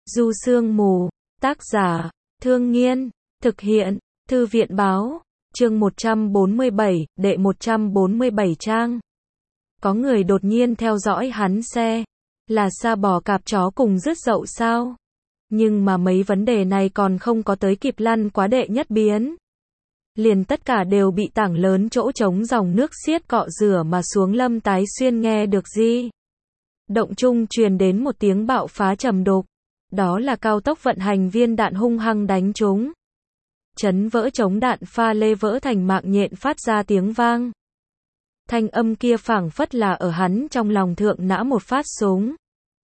Du Sương Mù, tác giả, Thương Nghiên, thực hiện, Thư viện Báo, chương 147, đệ 147 trang. Có người đột nhiên theo dõi hắn xe, là sa bò cạp chó cùng rứt dậu sao? Nhưng mà mấy vấn đề này còn không có tới kịp lăn quá đệ nhất biến. Liền tất cả đều bị tảng lớn chỗ trống dòng nước xiết cọ rửa mà xuống. Lâm Tái Xuyên nghe được gì? Động trung truyền đến một tiếng bạo phá trầm đục. Đó là cao tốc vận hành viên đạn hung hăng đánh trúng. Chấn vỡ chống đạn pha lê vỡ thành mạng nhện phát ra tiếng vang. Thanh âm kia phảng phất là ở hắn trong lòng thượng nã một phát súng.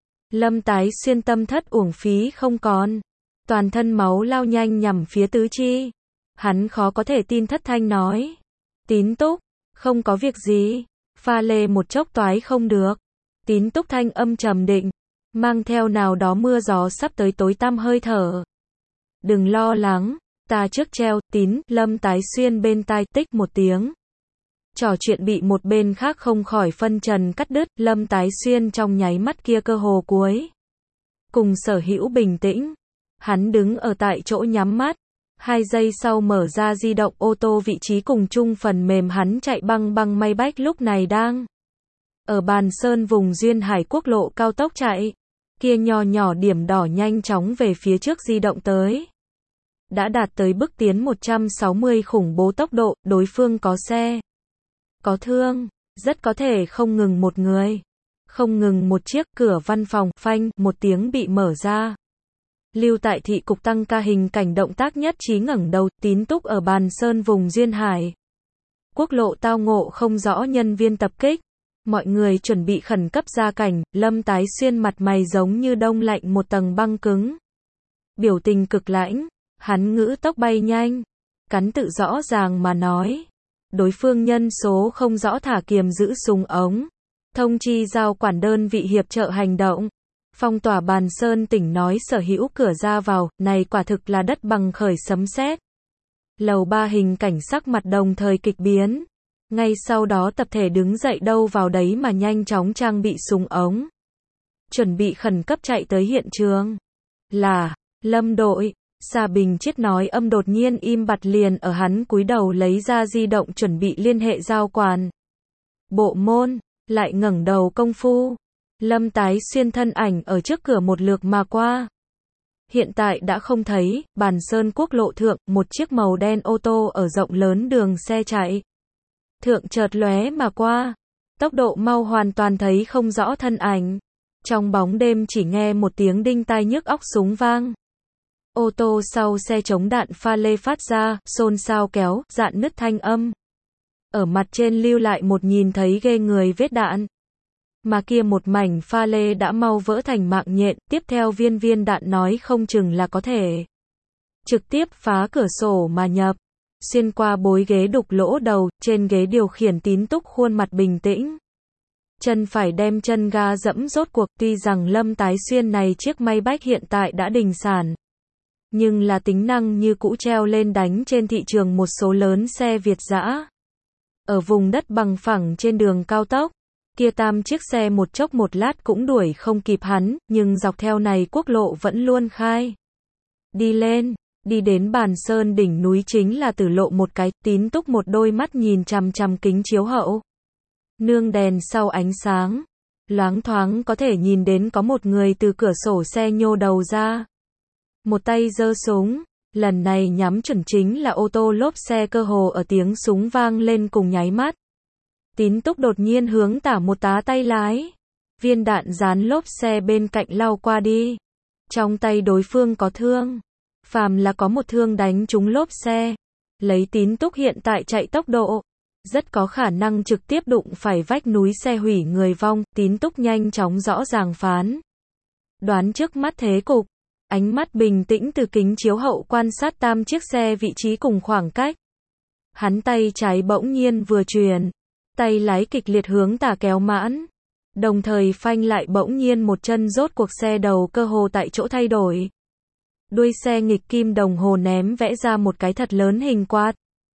Lâm Tái Xuyên tâm thất uổng phí không còn. Toàn thân máu lao nhanh nhằm phía tứ chi. Hắn khó có thể tin thất thanh nói. Tín Túc, không có việc gì. Pha lê một chốc toái không được. Tín Túc thanh âm trầm định, mang theo nào đó mưa gió sắp tới tối tăm hơi thở. Đừng lo lắng, ta trước treo. Tín, Lâm Tái Xuyên bên tai tích một tiếng. Trò chuyện bị một bên khác không khỏi phân trần cắt đứt. Lâm Tái Xuyên trong nháy mắt kia cơ hồ cuối cùng sở hữu bình tĩnh. Hắn đứng ở tại chỗ nhắm mắt. 2 giây sau mở ra di động ô tô vị trí cùng chung phần mềm hắn chạy băng băng may bách lúc này đang ở Bàn Sơn vùng duyên hải quốc lộ cao tốc chạy. Kia nho nhỏ điểm đỏ nhanh chóng về phía trước di động tới. Đã đạt tới bước tiến 160 khủng bố tốc độ, đối phương có xe, có thương, rất có thể không ngừng một người, không ngừng một chiếc. Cửa văn phòng, phanh, một tiếng bị mở ra. Lưu tại thị cục tăng ca hình cảnh động tác nhất trí ngẩng đầu. Tín Túc ở Bàn Sơn vùng duyên hải quốc lộ tao ngộ không rõ nhân viên tập kích. Mọi người chuẩn bị khẩn cấp ra cảnh. Lâm Tái Xuyên mặt mày giống như đông lạnh một tầng băng cứng. Biểu tình cực lãnh, hắn ngữ tốc bay nhanh, cắn tự rõ ràng mà nói. Đối phương nhân số không rõ thả kiềm giữ súng ống. Thông chi giao quản đơn vị hiệp trợ hành động. Phong tỏa Bàn Sơn tỉnh nói sở hữu cửa ra vào, này quả thực là đất bằng khởi sấm sét. Lầu 3 hình cảnh sắc mặt đồng thời kịch biến. Ngay sau đó tập thể đứng dậy đâu vào đấy mà nhanh chóng trang bị súng ống. Chuẩn bị khẩn cấp chạy tới hiện trường. Là, Lâm đội, Sa Bình Chiết nói âm đột nhiên im bặt liền ở hắn cúi đầu lấy ra di động chuẩn bị liên hệ giao quản bộ môn, lại ngẩng đầu công phu. Lâm Tái Xuyên thân ảnh ở trước cửa một lượt mà qua. Hiện tại đã không thấy. Bàn Sơn quốc lộ thượng, một chiếc màu đen ô tô ở rộng lớn đường xe chạy thượng chợt lóe mà qua. Tốc độ mau hoàn toàn thấy không rõ thân ảnh. Trong bóng đêm chỉ nghe một tiếng đinh tai nhức óc súng vang. Ô tô sau xe chống đạn pha lê phát ra, xôn xao kéo, dạn nứt thanh âm. Ở mặt trên lưu lại một nhìn thấy ghê người vết đạn. Mà kia một mảnh pha lê đã mau vỡ thành mạng nhện. Tiếp theo viên đạn nói không chừng là có thể trực tiếp phá cửa sổ mà nhập. Xuyên qua bối ghế đục lỗ đầu. Trên ghế điều khiển Tín Túc khuôn mặt bình tĩnh. Chân phải đem chân ga dẫm rốt cuộc. Tuy rằng Lâm Tái Xuyên này chiếc may bách hiện tại đã đình sản, nhưng là tính năng như cũ treo lên đánh trên thị trường một số lớn xe Việt dã. Ở vùng đất bằng phẳng trên đường cao tốc, kia tam chiếc xe một chốc một lát cũng đuổi không kịp hắn, nhưng dọc theo này quốc lộ vẫn luôn khai đi lên. Đi đến Bàn Sơn đỉnh núi chính là tử lộ một cái. Tín Túc một đôi mắt nhìn chằm chằm kính chiếu hậu. Nương đèn sau ánh sáng, loáng thoáng có thể nhìn đến có một người từ cửa sổ xe nhô đầu ra. Một tay giơ súng, lần này nhắm chuẩn chính là ô tô lốp xe. Cơ hồ ở tiếng súng vang lên cùng nháy mắt, Tín Túc đột nhiên hướng tả một tá tay lái. Viên đạn dán lốp xe bên cạnh lao qua đi. Trong tay đối phương có thương. Phàm là có một thương đánh trúng lốp xe, lấy Tín Túc hiện tại chạy tốc độ, rất có khả năng trực tiếp đụng phải vách núi xe hủy người vong. Tín Túc nhanh chóng rõ ràng phán đoán trước mắt thế cục. Ánh mắt bình tĩnh từ kính chiếu hậu quan sát tam chiếc xe vị trí cùng khoảng cách. Hắn tay trái bỗng nhiên vừa chuyển, tay lái kịch liệt hướng tả kéo mãn. Đồng thời phanh lại bỗng nhiên một chân rốt cuộc xe đầu cơ hồ tại chỗ thay đổi. Đuôi xe nghịch kim đồng hồ ném vẽ ra một cái thật lớn hình quạt.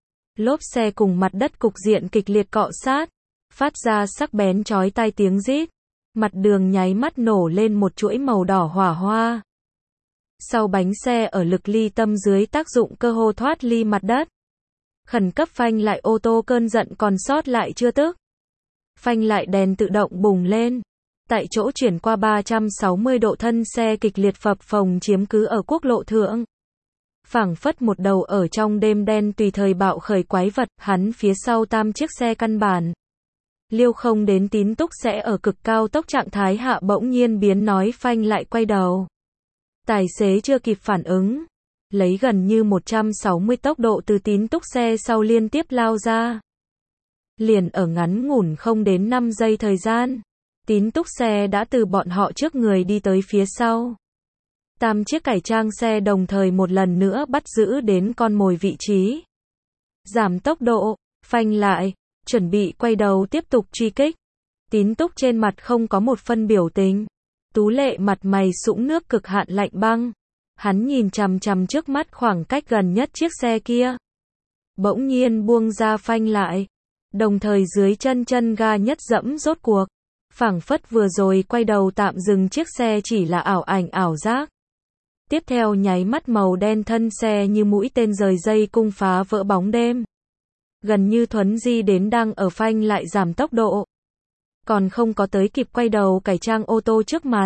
Lốp xe cùng mặt đất cục diện kịch liệt cọ sát, phát ra sắc bén chói tai tiếng rít. Mặt đường nháy mắt nổ lên một chuỗi màu đỏ hỏa hoa. Sau bánh xe ở lực ly tâm dưới tác dụng cơ hồ thoát ly mặt đất. Khẩn cấp phanh lại ô tô, cơn giận còn sót lại chưa tức. Phanh lại, đèn tự động bùng lên. Tại chỗ chuyển qua 360 độ, thân xe kịch liệt phập phồng chiếm cứ ở quốc lộ thượng. Phảng phất một đầu ở trong đêm đen tùy thời bạo khởi quái vật, hắn phía sau tam chiếc xe căn bản liêu không đến. Tín Túc sẽ ở cực cao tốc trạng thái hạ bỗng nhiên biến nói phanh lại quay đầu. Tài xế chưa kịp phản ứng, lấy gần như 160 tốc độ từ Tín Túc xe sau liên tiếp lao ra. Liền ở ngắn ngủn không đến 5 giây thời gian, Tín Túc xe đã từ bọn họ trước người đi tới phía sau. Tam chiếc cải trang xe đồng thời một lần nữa bắt giữ đến con mồi vị trí. Giảm tốc độ, phanh lại, chuẩn bị quay đầu tiếp tục truy kích. Tín Túc trên mặt không có một phân biểu tình. Tú Lệ mặt mày sũng nước cực hạn lạnh băng. Hắn nhìn chằm chằm trước mắt khoảng cách gần nhất chiếc xe kia. Bỗng nhiên buông ra phanh lại. Đồng thời dưới chân ga nhất dẫm rốt cuộc. Phảng phất vừa rồi quay đầu tạm dừng chiếc xe chỉ là ảo ảnh ảo giác. Tiếp theo nháy mắt màu đen thân xe như mũi tên rời dây cung phá vỡ bóng đêm. Gần như thuấn di đến đang ở phanh lại giảm tốc độ. Còn không có tới kịp quay đầu cải trang ô tô trước mặt.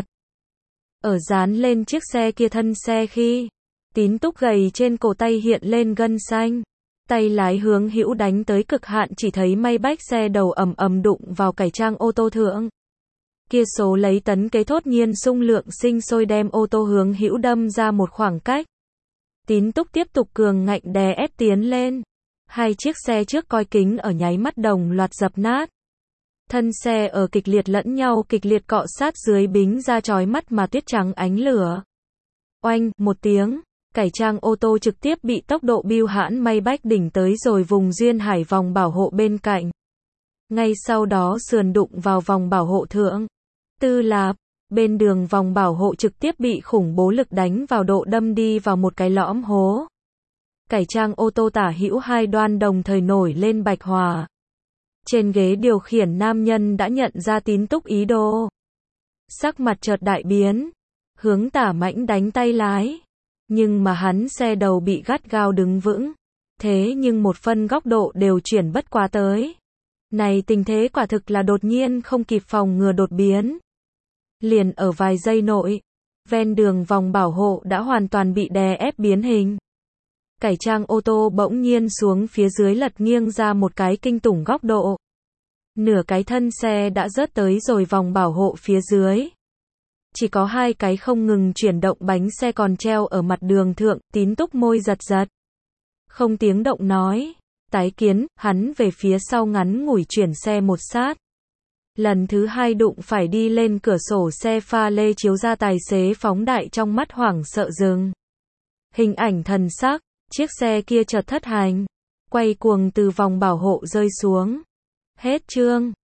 Ở dán lên chiếc xe kia thân xe khi, Tín Túc gầy trên cổ tay hiện lên gân xanh. Tay lái hướng hữu đánh tới cực hạn, chỉ thấy may bách xe đầu ầm ầm đụng vào cải trang ô tô thượng. Kia số lấy tấn kế thốt nhiên xung lượng sinh sôi đem ô tô hướng hữu đâm ra một khoảng cách. Tín Túc tiếp tục cường ngạnh đè ép tiến lên. Hai chiếc xe trước coi kính ở nháy mắt đồng loạt dập nát. Thân xe ở kịch liệt cọ sát dưới bính ra chói mắt mà tuyết trắng ánh lửa. Oanh, một tiếng, cải trang ô tô trực tiếp bị tốc độ bưu hãn may bách đỉnh tới rồi vùng duyên hải vòng bảo hộ bên cạnh. Ngay sau đó sườn đụng vào vòng bảo hộ thượng. Tư lạp, bên đường vòng bảo hộ trực tiếp bị khủng bố lực đánh vào, độ đâm đi vào một cái lõm hố. Cải trang ô tô tả hữu hai đoan đồng thời nổi lên bạch hỏa. Trên ghế điều khiển nam nhân đã nhận ra Tín Túc ý đồ. Sắc mặt chợt đại biến, hướng tả mãnh đánh tay lái. Nhưng mà hắn xe đầu bị gắt gao đứng vững. Thế nhưng một phân góc độ đều chuyển bất quá tới. Này tình thế quả thực là đột nhiên không kịp phòng ngừa đột biến. Liền ở vài giây nội, ven đường vòng bảo hộ đã hoàn toàn bị đè ép biến hình. Cải trang ô tô bỗng nhiên xuống phía dưới lật nghiêng ra một cái kinh tủng góc độ. Nửa cái thân xe đã rớt tới rồi vòng bảo hộ phía dưới. Chỉ có hai cái không ngừng chuyển động bánh xe còn treo ở mặt đường thượng. Tín Túc môi giật giật. Không tiếng động nói. Tái kiến, hắn về phía sau ngắn ngủi chuyển xe một sát. Lần thứ hai đụng phải đi lên cửa sổ xe pha lê chiếu ra tài xế phóng đại trong mắt hoảng sợ dừng. Hình ảnh thần sắc, chiếc xe kia chợt thất hành. Quay cuồng từ vòng bảo hộ rơi xuống. Hết chương.